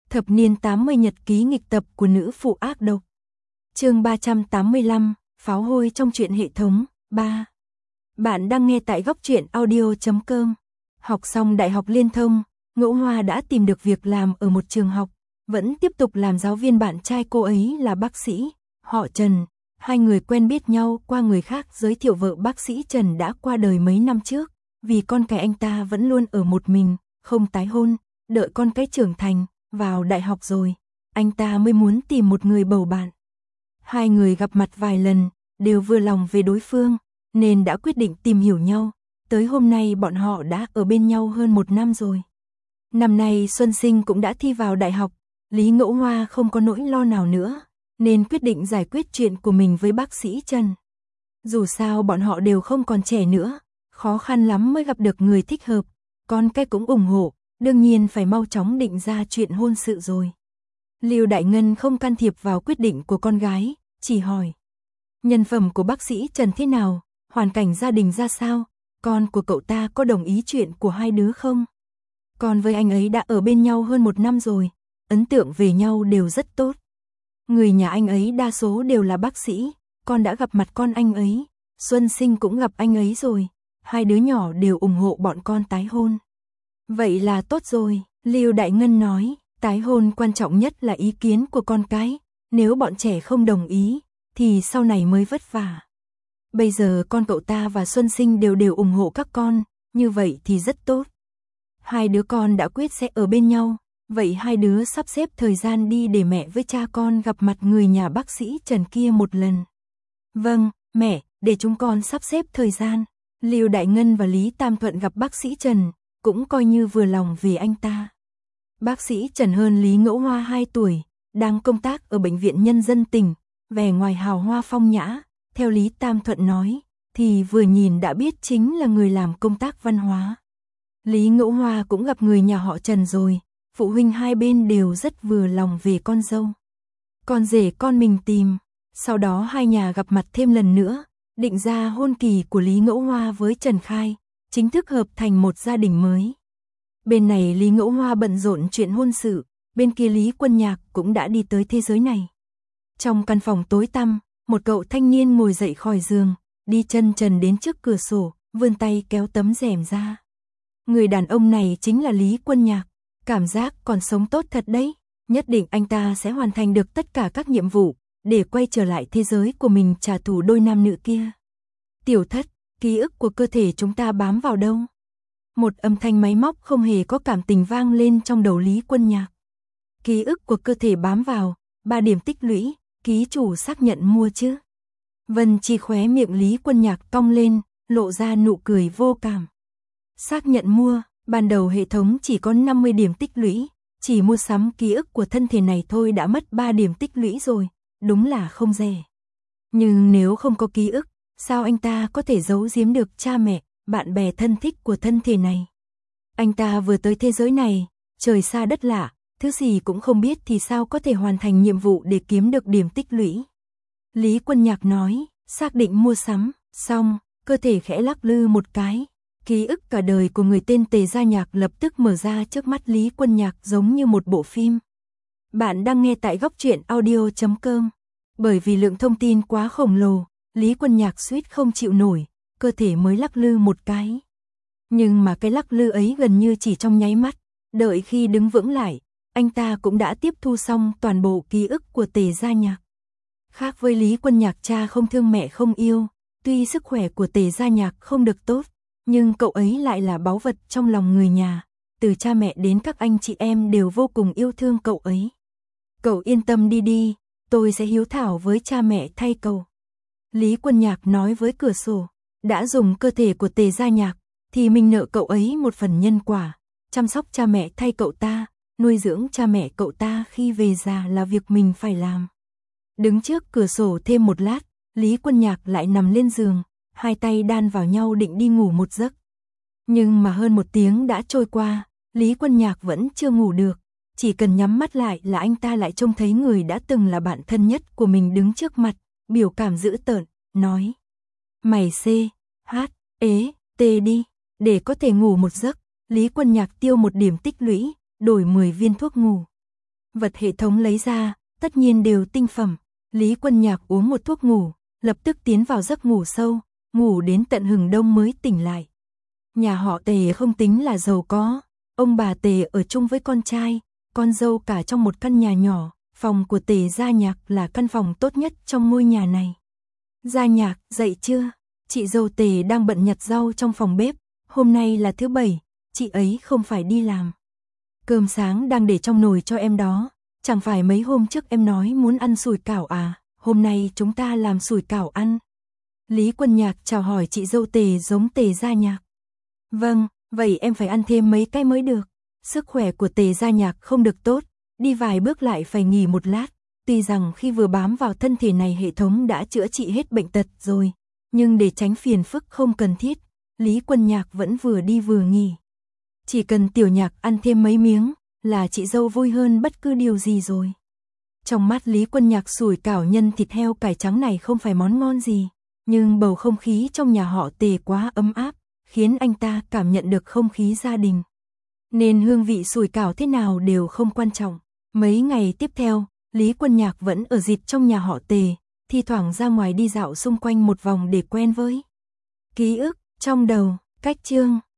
Thập niên 80 nhật ký nghịch tập của nữ phụ ác độc. Chương 385, pháo hôi trong truyện hệ thống 3. Bạn đang nghe tại goctruyện.audio.com. Học xong Đại học Liên thông, Ngẫu Hoa đã tìm được việc làm ở một trường học, vẫn tiếp tục làm giáo viên. Bạn trai cô ấy là bác sĩ, họ Trần. Hai người quen biết nhau qua người khác giới thiệu. Vợ bác sĩ Trần đã qua đời mấy năm trước, vì con cái anh ta vẫn luôn ở một mình, không tái hôn, đợi con cái trưởng thành, vào đại học rồi, anh ta mới muốn tìm một người bầu bạn. Hai người gặp mặt vài lần, đều vừa lòng về đối phương, nên đã quyết định tìm hiểu nhau. Tới hôm nay bọn họ đã ở bên nhau hơn 1 năm rồi. Năm nay Xuân Sinh cũng đã thi vào đại học, Lý Ngẫu Hoa không có nỗi lo nào nữa, nên quyết định giải quyết chuyện của mình với bác sĩ Trần. Dù sao bọn họ đều không còn trẻ nữa, khó khăn lắm mới gặp được người thích hợp, con cái cũng ủng hộ, đương nhiên phải mau chóng định ra chuyện hôn sự rồi. Lưu Đại Ngân không can thiệp vào quyết định của con gái, chỉ hỏi: nhân phẩm của bác sĩ Trần thế nào, hoàn cảnh gia đình ra sao, con của cậu ta có đồng ý chuyện của hai đứa không? Con với anh ấy đã ở bên nhau hơn 1 năm rồi, ấn tượng về nhau đều rất tốt. Người nhà anh ấy đa số đều là bác sĩ, con đã gặp mặt con anh ấy, Xuân Sinh cũng gặp anh ấy rồi, hai đứa nhỏ đều ủng hộ bọn con tái hôn. Vậy là tốt rồi, Lưu Đại Ngân nói, tái hôn quan trọng nhất là ý kiến của con cái, nếu bọn trẻ không đồng ý, thì sau này mới vất vả. Bây giờ con cậu ta và Xuân Sinh đều ủng hộ các con, như vậy thì rất tốt. Hai đứa con đã quyết sẽ ở bên nhau, vậy hai đứa sắp xếp thời gian đi để mẹ với cha con gặp mặt người nhà bác sĩ Trần kia một lần. Vâng, mẹ, để chúng con sắp xếp thời gian. Lưu Đại Ngân và Lý Tam Thuận gặp bác sĩ Trần, cũng coi như vừa lòng về anh ta. Bác sĩ Trần hơn Lý Ngẫu Hoa 2 tuổi, đang công tác ở Bệnh viện Nhân dân tỉnh, vẻ ngoài hào hoa phong nhã, theo Lý Tam Thuận nói, thì vừa nhìn đã biết chính là người làm công tác văn hóa. Lý Ngẫu Hoa cũng gặp người nhà họ Trần rồi, phụ huynh hai bên đều rất vừa lòng về con dâu. Con rể con mình tìm, sau đó hai nhà gặp mặt thêm lần nữa, định ra hôn kỳ của Lý Ngẫu Hoa với Trần Khai, chính thức hợp thành một gia đình mới. Bên này Lý Ngẫu Hoa bận rộn chuyện hôn sự, bên kia Lý Quân Nhạc cũng đã đi tới thế giới này. Trong căn phòng tối tăm, một cậu thanh niên ngồi dậy khỏi giường, đi chân trần đến trước cửa sổ, vươn tay kéo tấm rèm ra. Người đàn ông này chính là Lý Quân Nhạc, cảm giác còn sống tốt thật đấy, nhất định anh ta sẽ hoàn thành được tất cả các nhiệm vụ, để quay trở lại thế giới của mình trả thù đôi nam nữ kia. Tiểu Thất, ký ức của cơ thể chúng ta bám vào đâu? Một âm thanh máy móc không hề có cảm tình vang lên trong đầu Lý Quân Nhạc. Ký ức của cơ thể bám vào, 3 điểm tích lũy, ký chủ xác nhận mua chứ? Vân Chi khóe miệng Lý Quân Nhạc cong lên, lộ ra nụ cười vô cảm. Xác nhận mua, ban đầu hệ thống chỉ có 50 điểm tích lũy, chỉ mua sắm ký ức của thân thể này thôi đã mất 3 điểm tích lũy rồi, đúng là không rẻ. Nhưng nếu không có ký ức, sao anh ta có thể giấu giếm được cha mẹ, bạn bè thân thích của thân thể này? Anh ta vừa tới thế giới này, trời xa đất lạ, thứ gì cũng không biết thì sao có thể hoàn thành nhiệm vụ để kiếm được điểm tích lũy? Lý Quân Nhạc nói, xác định mua sắm, xong, cơ thể khẽ lắc lư một cái. Ký ức cả đời của người tên Tề Gia Nhạc lập tức mở ra trước mắt Lý Quân Nhạc giống như một bộ phim. Bạn đang nghe tại goctruyện.audio.com. Bởi vì lượng thông tin quá khổng lồ, Lý Quân Nhạc suýt không chịu nổi, cơ thể mới lắc lư một cái. Nhưng mà cái lắc lư ấy gần như chỉ trong nháy mắt, đợi khi đứng vững lại, anh ta cũng đã tiếp thu xong toàn bộ ký ức của Tề Gia Nhạc. Khác với Lý Quân Nhạc cha không thương mẹ không yêu, tuy sức khỏe của Tề Gia Nhạc không được tốt, nhưng cậu ấy lại là báu vật trong lòng người nhà, từ cha mẹ đến các anh chị em đều vô cùng yêu thương cậu ấy. Cậu yên tâm đi, tôi sẽ hiếu thảo với cha mẹ thay cậu. Lý Quân Nhạc nói với cửa sổ, đã dùng cơ thể của Tề Gia Nhạc, thì mình nợ cậu ấy một phần nhân quả, chăm sóc cha mẹ thay cậu ta, nuôi dưỡng cha mẹ cậu ta khi về già là việc mình phải làm. Đứng trước cửa sổ thêm một lát, Lý Quân Nhạc lại nằm lên giường, hai tay đan vào nhau định đi ngủ một giấc. Nhưng mà hơn 1 tiếng đã trôi qua, Lý Quân Nhạc vẫn chưa ngủ được, chỉ cần nhắm mắt lại là anh ta lại trông thấy người đã từng là bạn thân nhất của mình đứng trước mặt, biểu cảm dữ tợn, nói: mày CHT đi, để có thể ngủ một giấc. Lý Quân Nhạc tiêu 1 điểm tích lũy, đổi 10 viên thuốc ngủ. Vật hệ thống lấy ra, tất nhiên đều tinh phẩm. Lý Quân Nhạc uống một thuốc ngủ, lập tức tiến vào giấc ngủ sâu, ngủ đến tận hừng đông mới tỉnh lại. Nhà họ Tề không tính là giàu có, ông bà Tề ở chung với con trai, con dâu cả trong một căn nhà nhỏ, phòng của Tề Gia Nhạc là căn phòng tốt nhất trong ngôi nhà này. Gia Nhạc, dậy chưa? Chị dâu Tề đang bận nhặt rau trong phòng bếp, hôm nay là thứ Bảy, chị ấy không phải đi làm. Cơm sáng đang để trong nồi cho em đó, chẳng phải mấy hôm trước em nói muốn ăn sủi cảo à, hôm nay chúng ta làm sủi cảo ăn. Lý Quân Nhạc chào hỏi chị dâu Tề giống Tề Gia Nhạc. Vâng, vậy em phải ăn thêm mấy cái mới được. Sức khỏe của Tề Gia Nhạc không được tốt, đi vài bước lại phải nghỉ một lát. Tuy rằng khi vừa bám vào thân thể này hệ thống đã chữa trị hết bệnh tật rồi, nhưng để tránh phiền phức không cần thiết, Lý Quân Nhạc vẫn vừa đi vừa nghỉ. Chỉ cần Tiểu Nhạc ăn thêm mấy miếng, là chị dâu vui hơn bất cứ điều gì rồi. Trong mắt Lý Quân Nhạc sủi cảo nhân thịt heo cải trắng này không phải món ngon gì, nhưng bầu không khí trong nhà họ Tề quá ấm áp, khiến anh ta cảm nhận được không khí gia đình. Nên hương vị sủi cảo thế nào đều không quan trọng. Mấy ngày tiếp theo, Lý Quân Nhạc vẫn ở dịt trong nhà họ Tề, thi thoảng ra ngoài đi dạo xung quanh một vòng để quen với ký ức trong đầu. Cách chương